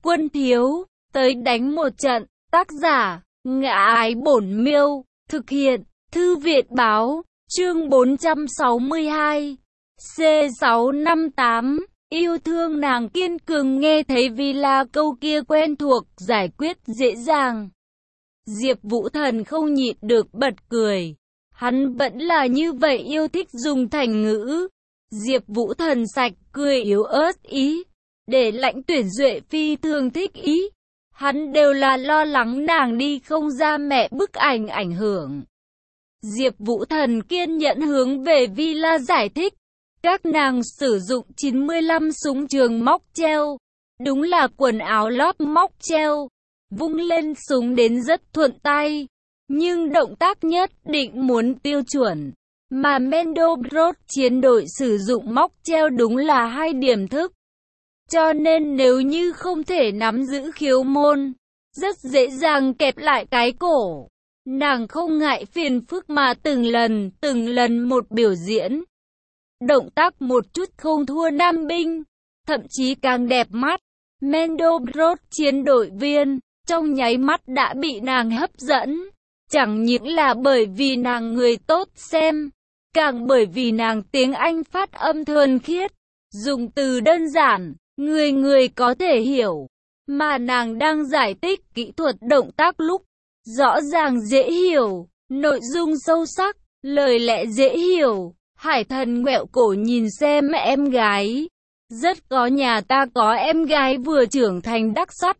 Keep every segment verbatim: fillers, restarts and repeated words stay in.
quân thiếu, tới đánh một trận. Tác giả, Ngã Ái Bổn Miêu, thực hiện, Thư viện Báo, chương bốn trăm sáu mươi hai, C sáu năm tám, yêu thương nàng kiên cường. Nghe thấy Villa câu kia quen thuộc, giải quyết dễ dàng. Diệp Vũ Thần không nhịn được bật cười. Hắn vẫn là như vậy yêu thích dùng thành ngữ. Diệp Vũ Thần sạch cười yếu ớt ý. Để Lãnh Tuyển Duệ phi thường thích ý. Hắn đều là lo lắng nàng đi không ra mẹ bức ảnh ảnh hưởng. Diệp Vũ Thần kiên nhẫn hướng về Villa giải thích. Các nàng sử dụng chín mươi lăm súng trường móc treo. Đúng là quần áo lót móc treo. Vung lên súng đến rất thuận tay. Nhưng động tác nhất định muốn tiêu chuẩn. Mà Mendo Brot chiến đội sử dụng móc treo đúng là hai điểm thức. Cho nên nếu như không thể nắm giữ khiếu môn, rất dễ dàng kẹp lại cái cổ. Nàng không ngại phiền phức mà từng lần, từng lần một biểu diễn. Động tác một chút không thua nam binh, thậm chí càng đẹp mắt. Mendo Brot chiến đội viên, trong nháy mắt đã bị nàng hấp dẫn. Chẳng những là bởi vì nàng người tốt xem, càng bởi vì nàng tiếng Anh phát âm thuần khiết, dùng từ đơn giản, người người có thể hiểu. Mà nàng đang giải thích kỹ thuật động tác lúc, rõ ràng dễ hiểu, nội dung sâu sắc, lời lẽ dễ hiểu. Hải Thần ngoẹo cổ nhìn xem em gái. Rất có nhà ta có em gái vừa trưởng thành đắc sắc.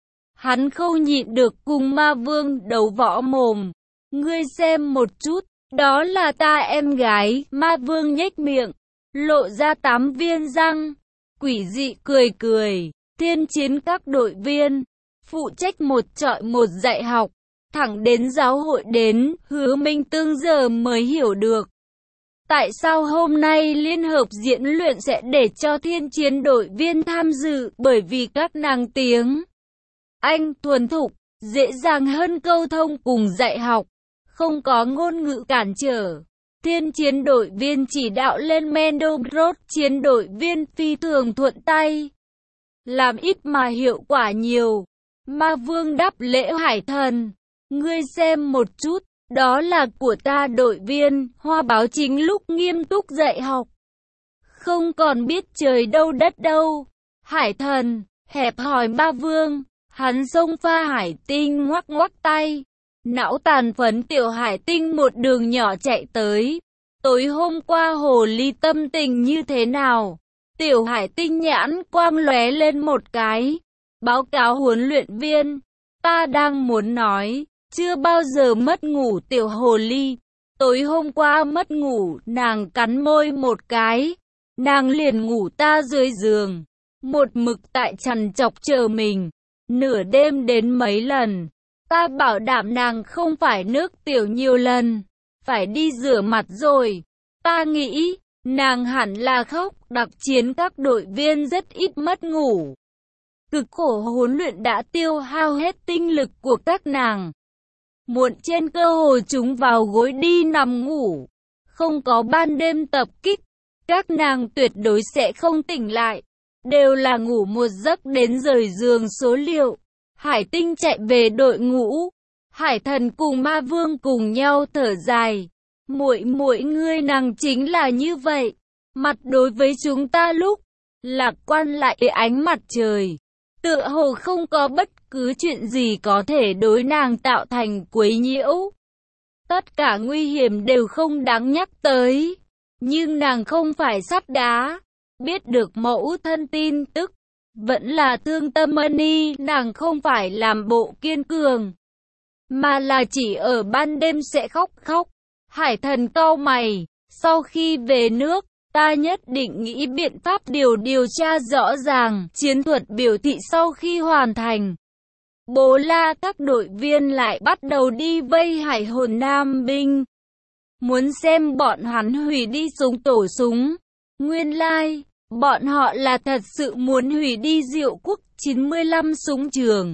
Hắn không nhịn được cùng ma vương đấu võ mồm. Ngươi xem một chút, đó là ta em gái. Ma vương nhếch miệng, lộ ra tám viên răng, quỷ dị cười cười. Thiên chiến các đội viên, phụ trách một trọi một dạy học, thẳng đến giáo hội đến, Hứa Minh Tương giờ mới hiểu được. Tại sao hôm nay liên hợp diễn luyện sẽ để cho thiên chiến đội viên tham dự, bởi vì các nàng tiếng Anh thuần thục, dễ dàng hơn câu thông cùng dạy học, không có ngôn ngữ cản trở. Thiên chiến đội viên chỉ đạo lên Mendo Brot chiến đội viên phi thường thuận tay. Làm ít mà hiệu quả nhiều. Ma vương đáp lễ Hải Thần. Ngươi xem một chút, đó là của ta đội viên. Hoa báo chính lúc nghiêm túc dạy học, không còn biết trời đâu đất đâu. Hải Thần hẹp hỏi ma vương. Hắn xông pha Hải Tinh ngoắc ngoắc tay. Não tàn phấn tiểu Hải Tinh một đường nhỏ chạy tới. Tối hôm qua hồ ly tâm tình như thế nào? Tiểu Hải Tinh nhãn quang lóe lên một cái. Báo cáo huấn luyện viên. Ta đang muốn nói, chưa bao giờ mất ngủ tiểu hồ ly. Tối hôm qua mất ngủ, nàng cắn môi một cái. Nàng liền ngủ ta dưới giường. Một mực tại trằn trọc chờ mình. Nửa đêm đến mấy lần. Ta bảo đảm nàng không phải nước tiểu nhiều lần. Phải đi rửa mặt rồi. Ta nghĩ, nàng hẳn là khóc. Đặc chiến các đội viên rất ít mất ngủ. Cực khổ huấn luyện đã tiêu hao hết tinh lực của các nàng. Muộn trên cơ hồ chúng vào gối đi nằm ngủ. Không có ban đêm tập kích. Các nàng tuyệt đối sẽ không tỉnh lại. Đều là ngủ một giấc đến rời giường số liệu. Hải Tinh chạy về đội ngũ. Hải Thần cùng ma vương cùng nhau thở dài. Muội muội ngươi nàng chính là như vậy. Mặt đối với chúng ta lúc lạc quan lại ánh mặt trời. Tựa hồ không có bất cứ chuyện gì có thể đối nàng tạo thành quấy nhiễu. Tất cả nguy hiểm đều không đáng nhắc tới. Nhưng nàng không phải sắt đá. Biết được mẫu thân tin tức. Vẫn là thương tâm Ân, nàng không phải làm bộ kiên cường. Mà là chỉ ở ban đêm sẽ khóc khóc. Hải Thần cau mày. Sau khi về nước, ta nhất định nghĩ biện pháp điều điều tra rõ ràng. Chiến thuật biểu thị sau khi hoàn thành. Bố la các đội viên lại bắt đầu đi vây hải hồn nam binh. Muốn xem bọn hắn hủy đi súng tổ súng. Nguyên lai, like, bọn họ là thật sự muốn hủy đi Diệu Quốc chín mươi lăm súng trường.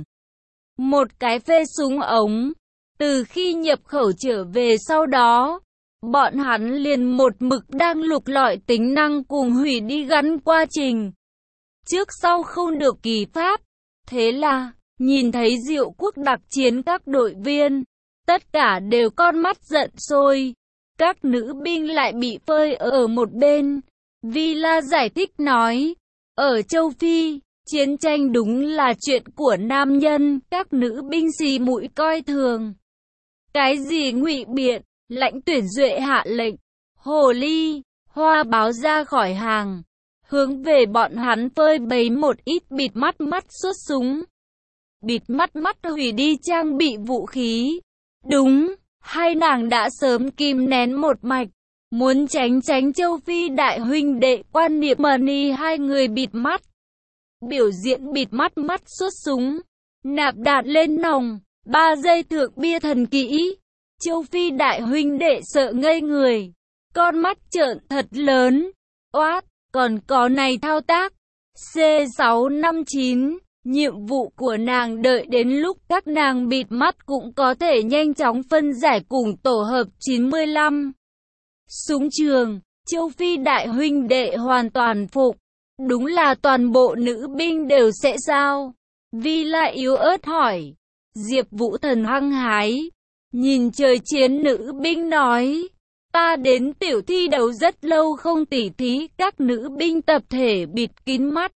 Một cái phê súng ống. Từ khi nhập khẩu trở về sau đó, bọn hắn liền một mực đang lục lọi tính năng cùng hủy đi gắn quá trình. Trước sau không được kỳ pháp, Thế là, nhìn thấy Diệu Quốc đặc chiến các đội viên, tất cả đều con mắt giận sôi. Các nữ binh lại bị phơi ở một bên. Villa giải thích nói, ở châu Phi, chiến tranh đúng là chuyện của nam nhân, các nữ binh xì mũi coi thường. Cái gì ngụy biện, lãnh tuyển duệ hạ lệnh, hồ ly, hoa báo ra khỏi hàng, hướng về bọn hắn phơi bày một ít bịt mắt mắt xuất súng. Bịt mắt mắt hủy đi trang bị vũ khí. Đúng, hai nàng đã sớm kìm nén một mạch, muốn tránh tránh châu Phi đại huynh đệ quan niệm money hai người bịt mắt. Biểu diễn bịt mắt mắt xuất súng, nạp đạn lên nòng, ba giây thượng bia thần kỹ. Châu Phi đại huynh đệ sợ ngây người, con mắt trợn thật lớn. Oát, còn có này thao tác. C sáu năm chín, nhiệm vụ của nàng đợi đến lúc các nàng bịt mắt cũng có thể nhanh chóng phân giải cùng tổ hợp chín mươi lăm. Súng trường, châu Phi đại huynh đệ hoàn toàn phục. Đúng là toàn bộ nữ binh đều sẽ sao? Vi lại yếu ớt hỏi. Diệp Vũ Thần hăng hái, nhìn trời chiến nữ binh nói. Ta đến tiểu thi đấu rất lâu không tỉ thí, các nữ binh tập thể bịt kín mắt.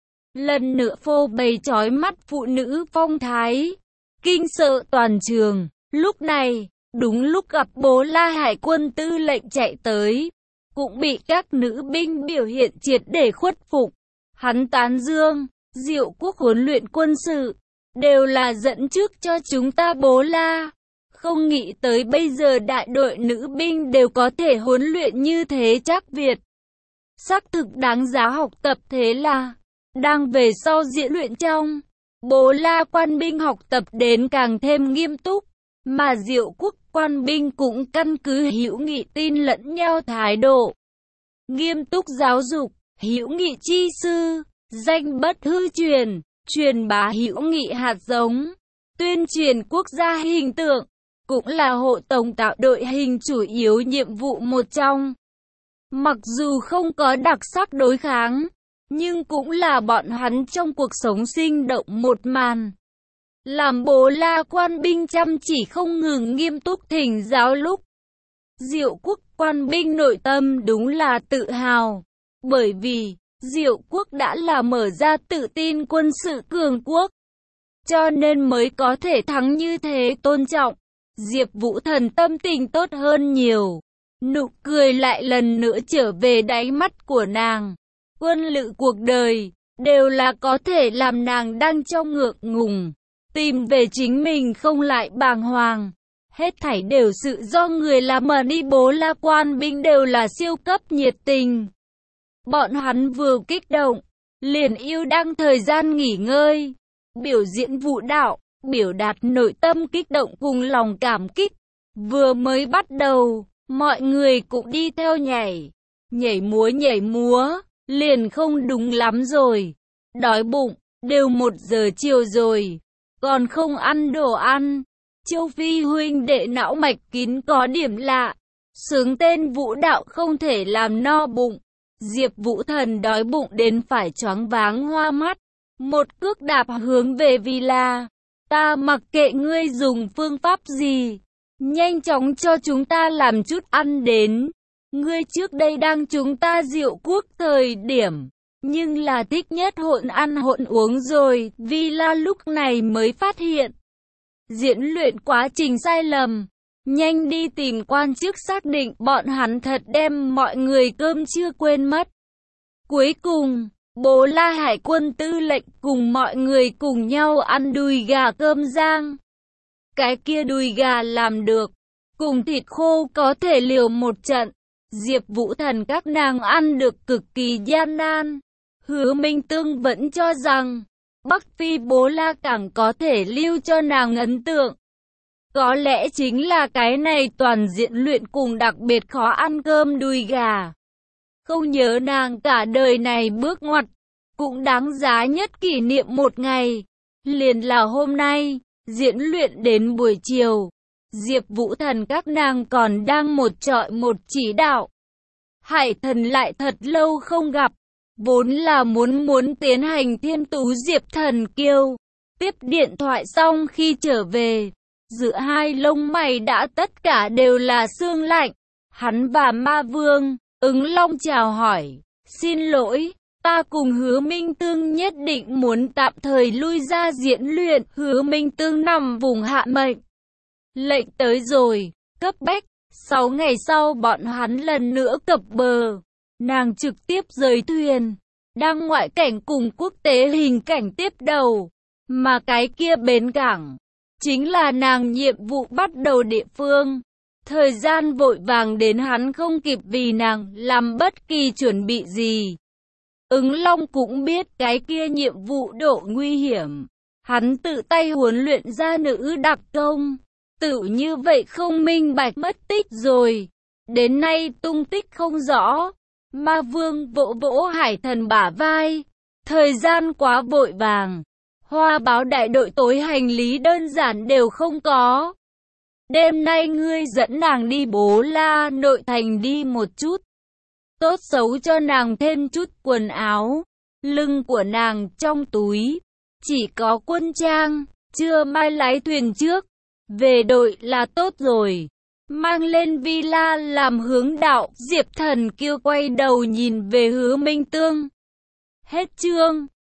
Lần nữa phô bày chói mắt phụ nữ phong thái, kinh sợ toàn trường. Lúc này, đúng lúc gặp Bố La Hải quân tư lệnh chạy tới, cũng bị các nữ binh biểu hiện triệt để khuất phục. Hắn tán dương, Diệu Quốc huấn luyện quân sự, đều là dẫn trước cho chúng ta Bố La. Không nghĩ tới bây giờ đại đội nữ binh đều có thể huấn luyện như thế chắc Việt. Xác thực đáng giá học tập. Thế là, đang về sau diễn luyện trong, Bố La quan binh học tập đến càng thêm nghiêm túc, mà Diệu Quốc quan binh cũng căn cứ hữu nghị tin lẫn nhau thái độ. Nghiêm túc giáo dục, hữu nghị chi sư, danh bất hư truyền, truyền bá hữu nghị hạt giống, tuyên truyền quốc gia hình tượng, cũng là hộ tống tạo đội hình chủ yếu nhiệm vụ một trong. Mặc dù không có đặc sắc đối kháng, nhưng cũng là bọn hắn trong cuộc sống sinh động một màn. Làm Bố La quan binh chăm chỉ không ngừng nghiêm túc thỉnh giáo lúc. Diệu Quốc quan binh nội tâm đúng là tự hào, bởi vì Diệu Quốc đã là mở ra tự tin quân sự cường quốc, cho nên mới có thể thắng như thế. Tôn trọng, Diệp Vũ Thần tâm tình tốt hơn nhiều, nụ cười lại lần nữa trở về đáy mắt của nàng. Quân lự cuộc đời, đều là có thể làm nàng đang trong ngượng ngùng, tìm về chính mình không lại bàng hoàng. Hết thảy đều sự do người làm mà đi. Bố La quan binh đều là siêu cấp nhiệt tình. Bọn hắn vừa kích động, liền yêu đăng thời gian nghỉ ngơi, biểu diễn vũ đạo, biểu đạt nội tâm kích động cùng lòng cảm kích. Vừa mới bắt đầu, mọi người cũng đi theo nhảy, nhảy múa nhảy múa, liền không đúng lắm rồi. Đói bụng, đều một giờ chiều rồi, còn không ăn đồ ăn. Châu Phi huynh đệ não mạch kín có điểm lạ, sướng tên vũ đạo không thể làm no bụng. Diệp Vũ Thần đói bụng đến phải choáng váng hoa mắt, một cước đạp hướng về Villa. Ta mặc kệ ngươi dùng phương pháp gì, nhanh chóng cho chúng ta làm chút ăn đến. Ngươi trước đây đang chúng ta Diệu Quốc thời điểm, nhưng là thích nhất hỗn ăn hỗn uống rồi. Villa lúc này mới phát hiện diễn luyện quá trình sai lầm, nhanh đi tìm quan chức xác định bọn hắn thật đem mọi người cơm chưa quên mất. Cuối cùng, Bố La Hải quân tư lệnh cùng mọi người cùng nhau ăn đùi gà cơm rang. Cái kia đùi gà làm được, cùng thịt khô có thể liều một trận. Diệp Vũ Thần các nàng ăn được cực kỳ gian nan. Hứa Minh Tương vẫn cho rằng Bắc Phi Bố La càng có thể lưu cho nàng ấn tượng. Có lẽ chính là cái này toàn diện luyện cùng đặc biệt khó ăn cơm đùi gà. Không nhớ nàng cả đời này bước ngoặt, cũng đáng giá nhất kỷ niệm một ngày. Liền là hôm nay, diễn luyện đến buổi chiều, Diệp Vũ Thần các nàng còn đang một trọi một chỉ đạo. Hải Thần lại thật lâu không gặp, vốn là muốn muốn tiến hành Thiên Tú Diệp Thần Kiêu. Tiếp điện thoại xong khi trở về, giữa hai lông mày đã tất cả đều là sương lạnh. Hắn và Ma Vương, Ứng Long chào hỏi. Xin lỗi, ta cùng Hứa Minh Tương nhất định muốn tạm thời lui ra diễn luyện. Hứa Minh Tương nằm vùng hạ mệnh. Lệnh tới rồi, cấp bách. Sáu ngày sau bọn hắn lần nữa cập bờ. Nàng trực tiếp rời thuyền, đang ngoại cảnh cùng quốc tế hình cảnh tiếp đầu. Mà cái kia bến cảng, chính là nàng nhiệm vụ bắt đầu địa phương. Thời gian vội vàng đến hắn không kịp vì nàng làm bất kỳ chuẩn bị gì. Ứng Long cũng biết cái kia nhiệm vụ độ nguy hiểm. Hắn tự tay huấn luyện ra nữ đặc công. Tự như vậy không minh bạch mất tích rồi. Đến nay tung tích không rõ. Ma Vương vỗ vỗ Hải Thần bả vai. Thời gian quá vội vàng. Hoa báo đại đội tối hành lý đơn giản đều không có. Đêm nay ngươi dẫn nàng đi Bố La nội thành đi một chút. Tốt xấu cho nàng thêm chút quần áo. Lưng của nàng trong túi chỉ có quân trang, trưa mai lái thuyền trước. Về đội là tốt rồi. Mang lên villa làm hướng đạo. Diệp Thần Kiêu quay đầu nhìn về Hứa Minh Tương. Hết chương.